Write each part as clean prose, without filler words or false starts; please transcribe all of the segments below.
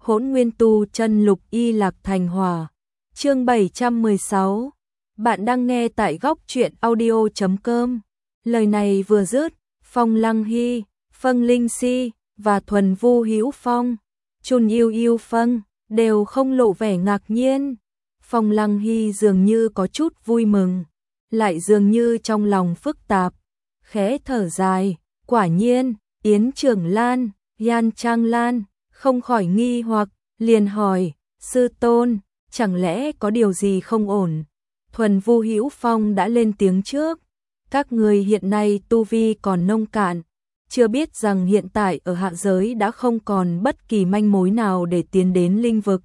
Hỗn Nguyên Tu Chân Lục Y Lạc Thành Hỏa. Chương 716. Bạn đang nghe tại góc truyện audio.com. Lời này vừa dứt, Phong Lăng Hy, Phân Linh Si và Thuần Vu Hữu Phong, Chun Yêu Yêu Phân đều không lộ vẻ ngạc nhiên. Phong Lăng Hy dường như có chút vui mừng, lại dường như trong lòng phức tạp, khẽ thở dài. Quả nhiên, Yến Trưởng Lan, Yan Trang Lan không khỏi nghi hoặc, liền hỏi, sư tôn, chẳng lẽ có điều gì không ổn? Thuần Vu Hữu Phong đã lên tiếng trước, các người hiện nay tu vi còn nông cạn, chưa biết rằng hiện tại ở hạ giới đã không còn bất kỳ manh mối nào để tiến đến linh vực.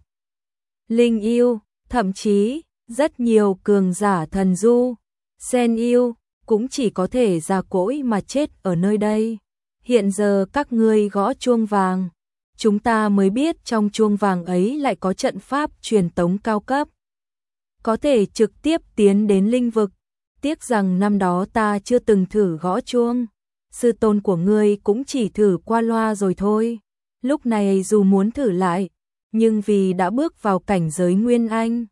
Linh yêu, thậm chí, rất nhiều cường giả thần du, sen yêu, cũng chỉ có thể già cỗi mà chết ở nơi đây. Hiện giờ các ngươi gõ chuông vàng, chúng ta mới biết trong chuông vàng ấy lại có trận pháp truyền tống cao cấp, có thể trực tiếp tiến đến linh vực. Tiếc rằng năm đó ta chưa từng thử gõ chuông, sư tôn của ngươi cũng chỉ thử qua loa rồi thôi. Lúc này dù muốn thử lại, nhưng vì đã bước vào cảnh giới Nguyên Anh,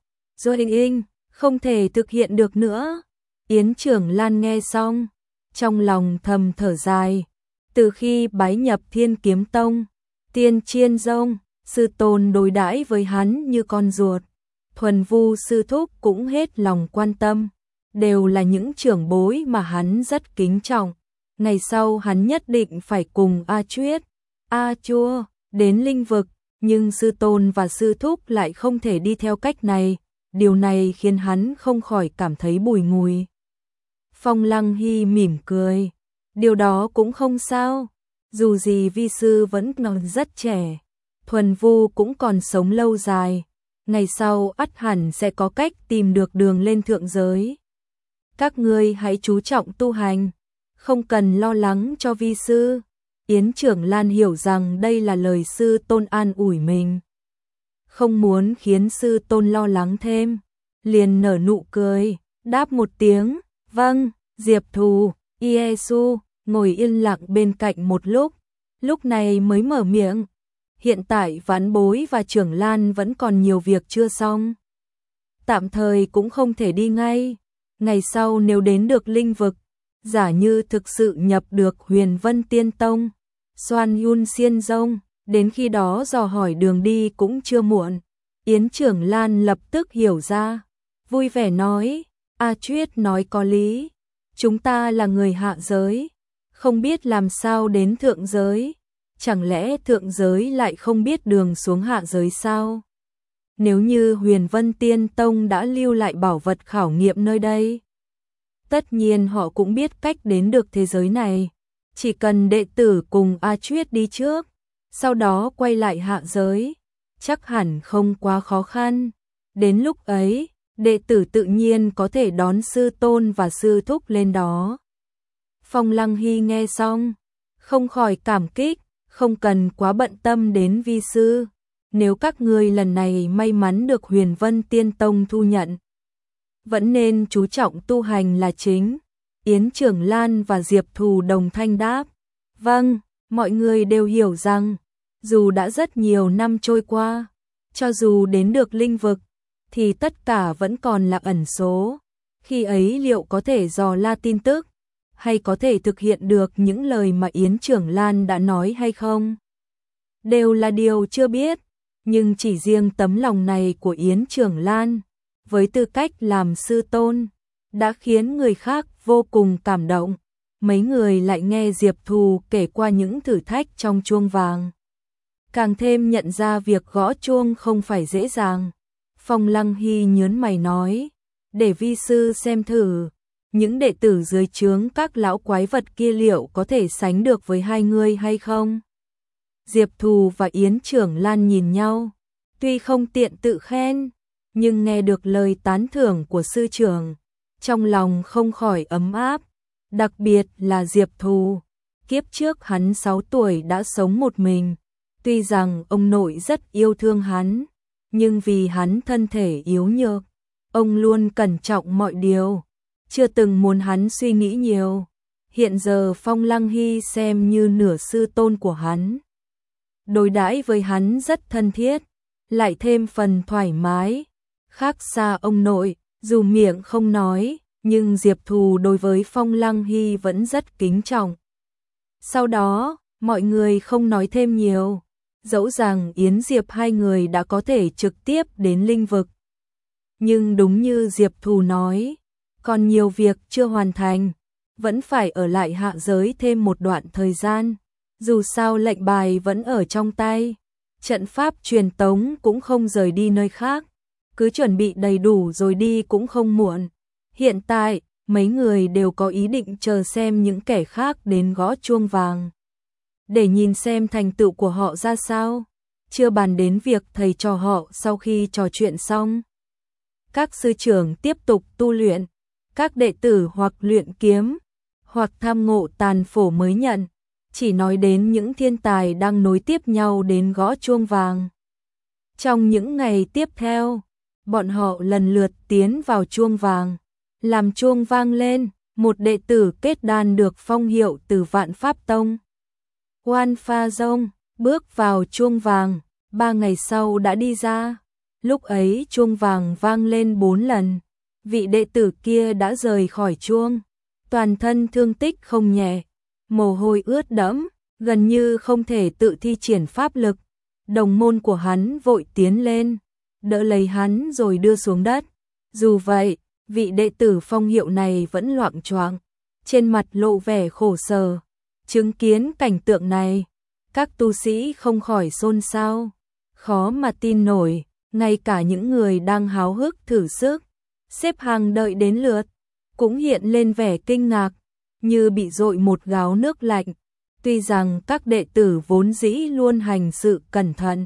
rồi không thể thực hiện được nữa. Yến Trưởng Lan nghe xong, trong lòng thầm thở dài. Từ khi bái nhập Thiên Kiếm Tông, Tiên Chiên Dông, sư tôn đối đãi với hắn như con ruột. Thuần Vu sư thúc cũng hết lòng quan tâm, đều là những trưởng bối mà hắn rất kính trọng. Ngày sau hắn nhất định phải cùng A Chuyết, A Chua đến linh vực, nhưng sư tôn và sư thúc lại không thể đi theo cách này, điều này khiến hắn không khỏi cảm thấy bùi ngùi. Phong Lăng Hy mỉm cười, điều đó cũng không sao, dù gì vi sư vẫn còn rất trẻ, Thuần Vu cũng còn sống lâu dài, ngày sau ắt hẳn sẽ có cách tìm được đường lên thượng giới. Các ngươi hãy chú trọng tu hành, không cần lo lắng cho vi sư. Yến Trưởng Lan hiểu rằng đây là lời sư tôn an ủi mình, không muốn khiến sư tôn lo lắng thêm, liền nở nụ cười, đáp một tiếng, vâng. Diệp Thù, Iesu ngồi yên lặng bên cạnh một lúc này mới mở miệng. Hiện tại Vãn Bối và Trưởng Lan vẫn còn nhiều việc chưa xong, tạm thời cũng không thể đi ngay. Ngày sau nếu đến được linh vực, giả như thực sự nhập được Huyền Vân Tiên Tông, Xoan Yun Xiên Dông, đến khi đó dò hỏi đường đi cũng chưa muộn. Yến Trưởng Lan lập tức hiểu ra, vui vẻ nói, A Chuyết nói có lý, chúng ta là người hạ giới, không biết làm sao đến thượng giới, chẳng lẽ thượng giới lại không biết đường xuống hạ giới sao? Nếu như Huyền Vân Tiên Tông đã lưu lại bảo vật khảo nghiệm nơi đây, tất nhiên họ cũng biết cách đến được thế giới này, chỉ cần đệ tử cùng A Chuyết đi trước, sau đó quay lại hạ giới, chắc hẳn không quá khó khăn. Đến lúc ấy, đệ tử tự nhiên có thể đón sư tôn và sư thúc lên đó. Phong Lăng Hy nghe xong, không khỏi cảm kích, không cần quá bận tâm đến vi sư. Nếu các ngươi lần này may mắn được Huyền Vân Tiên Tông thu nhận, vẫn nên chú trọng tu hành là chính. Yến Trưởng Lan và Diệp Thù đồng thanh đáp, vâng, mọi người đều hiểu rằng, dù đã rất nhiều năm trôi qua, cho dù đến được linh vực, thì tất cả vẫn còn là ẩn số. Khi ấy liệu có thể dò la tin tức, hay có thể thực hiện được những lời mà Yến Trưởng Lan đã nói hay không, đều là điều chưa biết. Nhưng chỉ riêng tấm lòng này của Yến Trưởng Lan, với tư cách làm sư tôn, đã khiến người khác vô cùng cảm động. Mấy người lại nghe Diệp Thù kể qua những thử thách trong chuông vàng, càng thêm nhận ra việc gõ chuông không phải dễ dàng. Phong Lăng Hy nhớn mày nói, để vi sư xem thử, những đệ tử dưới trướng các lão quái vật kia liệu có thể sánh được với hai người hay không? Diệp Thù và Yến Trưởng Lan nhìn nhau, tuy không tiện tự khen, nhưng nghe được lời tán thưởng của sư trưởng, trong lòng không khỏi ấm áp, đặc biệt là Diệp Thù. Kiếp trước hắn 6 tuổi đã sống một mình, tuy rằng ông nội rất yêu thương hắn, nhưng vì hắn thân thể yếu nhược, ông luôn cẩn trọng mọi điều, chưa từng muốn hắn suy nghĩ nhiều. Hiện giờ Phong Lăng Hy xem như nửa sư tôn của hắn, đối đãi với hắn rất thân thiết, lại thêm phần thoải mái. Khác xa ông nội, dù miệng không nói, nhưng Diệp Thù đối với Phong Lăng Hy vẫn rất kính trọng. Sau đó, mọi người không nói thêm nhiều, dẫu rằng Yến Diệp hai người đã có thể trực tiếp đến linh vực. Nhưng đúng như Diệp Thù nói, còn nhiều việc chưa hoàn thành, vẫn phải ở lại hạ giới thêm một đoạn thời gian. Dù sao lệnh bài vẫn ở trong tay, trận pháp truyền tống cũng không rời đi nơi khác, cứ chuẩn bị đầy đủ rồi đi cũng không muộn. Hiện tại, mấy người đều có ý định chờ xem những kẻ khác đến gõ chuông vàng, để nhìn xem thành tựu của họ ra sao, chưa bàn đến việc thầy trò họ sau khi trò chuyện xong. Các sư trưởng tiếp tục tu luyện, các đệ tử hoặc luyện kiếm, hoặc tham ngộ tàn phổ mới nhận, chỉ nói đến những thiên tài đang nối tiếp nhau đến gõ chuông vàng. Trong những ngày tiếp theo, bọn họ lần lượt tiến vào chuông vàng, làm chuông vang lên, một đệ tử kết đan được phong hiệu từ Vạn Pháp Tông. Oan Pha Dông bước vào chuông vàng, 3 ngày sau đã đi ra. Lúc ấy chuông vàng vang lên 4 lần, vị đệ tử kia đã rời khỏi chuông, toàn thân thương tích không nhẹ, mồ hôi ướt đẫm, gần như không thể tự thi triển pháp lực. Đồng môn của hắn vội tiến lên, đỡ lấy hắn rồi đưa xuống đất. Dù vậy, vị đệ tử phong hiệu này vẫn loạng choạng, trên mặt lộ vẻ khổ sở. Chứng kiến cảnh tượng này, các tu sĩ không khỏi xôn xao, khó mà tin nổi, ngay cả những người đang háo hức thử sức, xếp hàng đợi đến lượt, cũng hiện lên vẻ kinh ngạc, như bị dội một gáo nước lạnh. Tuy rằng các đệ tử vốn dĩ luôn hành sự cẩn thận,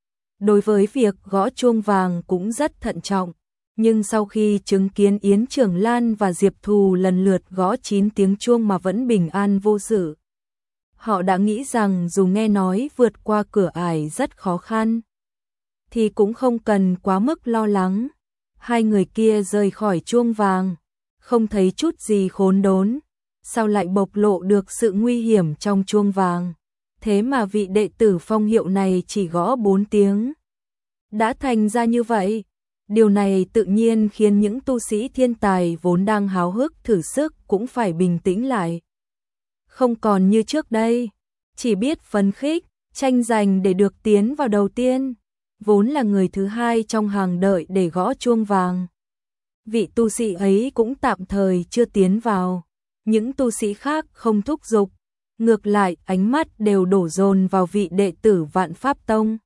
đối với việc gõ chuông vàng cũng rất thận trọng, nhưng sau khi chứng kiến Yến Trường Lan và Diệp Thù lần lượt gõ 9 tiếng chuông mà vẫn bình an vô sự, họ đã nghĩ rằng dù nghe nói vượt qua cửa ải rất khó khăn, thì cũng không cần quá mức lo lắng. Hai người kia rời khỏi chuông vàng, không thấy chút gì khốn đốn, sao lại bộc lộ được sự nguy hiểm trong chuông vàng. Thế mà vị đệ tử phong hiệu này chỉ gõ 4 tiếng. Đã thành ra như vậy, điều này tự nhiên khiến những tu sĩ thiên tài vốn đang háo hức thử sức cũng phải bình tĩnh lại. Không còn như trước đây, chỉ biết phấn khích, tranh giành để được tiến vào đầu tiên, vốn là người thứ hai trong hàng đợi để gõ chuông vàng. Vị tu sĩ ấy cũng tạm thời chưa tiến vào, những tu sĩ khác không thúc giục, ngược lại ánh mắt đều đổ dồn vào vị đệ tử Vạn Pháp Tông.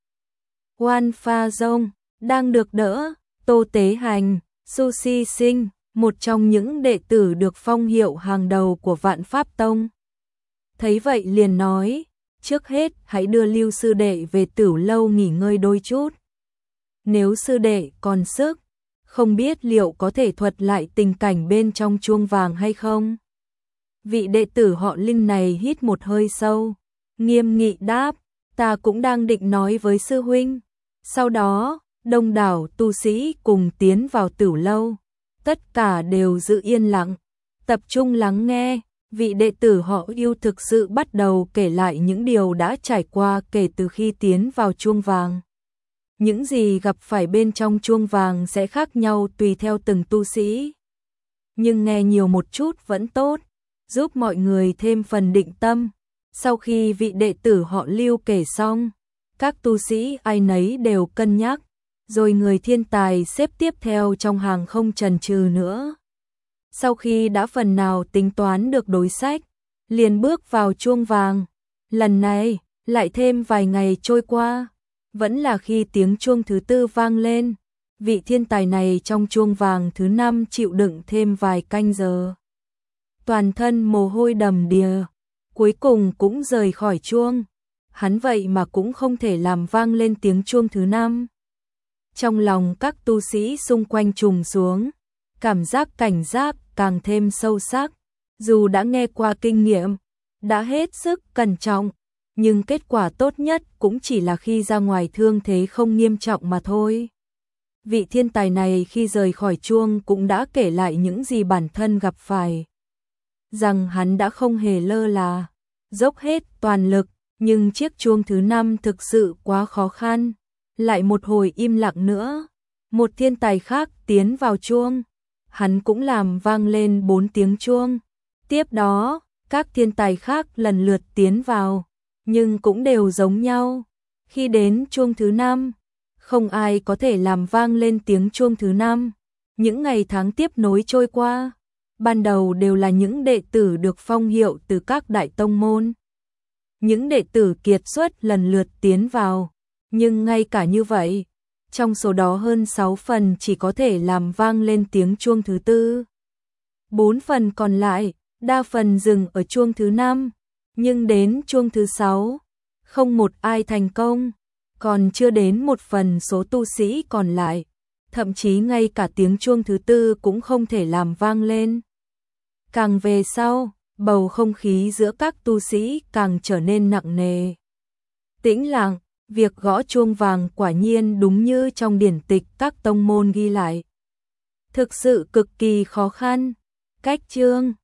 Oan Pha Dông đang được đỡ, Tô Tế Hành, Sushi Sinh, một trong những đệ tử được phong hiệu hàng đầu của Vạn Pháp Tông. Thấy vậy liền nói, trước hết hãy đưa Lưu sư đệ về Tửu lâu nghỉ ngơi đôi chút. Nếu sư đệ còn sức, không biết liệu có thể thuật lại tình cảnh bên trong chuông vàng hay không? Vị đệ tử họ Linh này hít một hơi sâu, nghiêm nghị đáp, ta cũng đang định nói với sư huynh. Sau đó, đông đảo tu sĩ cùng tiến vào Tửu lâu, tất cả đều giữ yên lặng, tập trung lắng nghe. Vị đệ tử họ Yêu thực sự bắt đầu kể lại những điều đã trải qua kể từ khi tiến vào chuông vàng. Những gì gặp phải bên trong chuông vàng sẽ khác nhau tùy theo từng tu sĩ. Nhưng nghe nhiều một chút vẫn tốt, giúp mọi người thêm phần định tâm. Sau khi vị đệ tử họ Lưu kể xong, các tu sĩ ai nấy đều cân nhắc, rồi người thiên tài xếp tiếp theo trong hàng không chần chừ nữa. Sau khi đã phần nào tính toán được đối sách, liền bước vào chuông vàng. Lần này, lại thêm vài ngày trôi qua, vẫn là khi tiếng chuông thứ 4 vang lên, vị thiên tài này trong chuông vàng thứ 5 chịu đựng thêm vài canh giờ. Toàn thân mồ hôi đầm đìa, cuối cùng cũng rời khỏi chuông. Hắn vậy mà cũng không thể làm vang lên tiếng chuông thứ 5. Trong lòng các tu sĩ xung quanh trùng xuống, cảm giác cảnh giác càng thêm sâu sắc. Dù đã nghe qua kinh nghiệm, đã hết sức cẩn trọng, nhưng kết quả tốt nhất cũng chỉ là khi ra ngoài thương thế không nghiêm trọng mà thôi. Vị thiên tài này khi rời khỏi chuông cũng đã kể lại những gì bản thân gặp phải. Rằng hắn đã không hề lơ là, dốc hết toàn lực, nhưng chiếc chuông thứ 5 thực sự quá khó khăn. Lại một hồi im lặng nữa, một thiên tài khác tiến vào chuông. Hắn cũng làm vang lên 4 tiếng chuông. Tiếp đó, các thiên tài khác lần lượt tiến vào, nhưng cũng đều giống nhau. Khi đến chuông thứ 5, không ai có thể làm vang lên tiếng chuông thứ 5. Những ngày tháng tiếp nối trôi qua, ban đầu đều là những đệ tử được phong hiệu từ các đại tông môn. Những đệ tử kiệt xuất lần lượt tiến vào, nhưng ngay cả như vậy, trong số đó hơn 6 phần chỉ có thể làm vang lên tiếng chuông thứ 4. 4 phần còn lại, đa phần dừng ở chuông thứ 5, nhưng đến chuông thứ 6, không một ai thành công, còn chưa đến 1 phần số tu sĩ còn lại, thậm chí ngay cả tiếng chuông thứ 4 cũng không thể làm vang lên. Càng về sau, bầu không khí giữa các tu sĩ càng trở nên nặng nề. Tĩnh lặng, việc gõ chuông vàng quả nhiên đúng như trong điển tịch các tông môn ghi lại. Thực sự cực kỳ khó khăn. Cách chương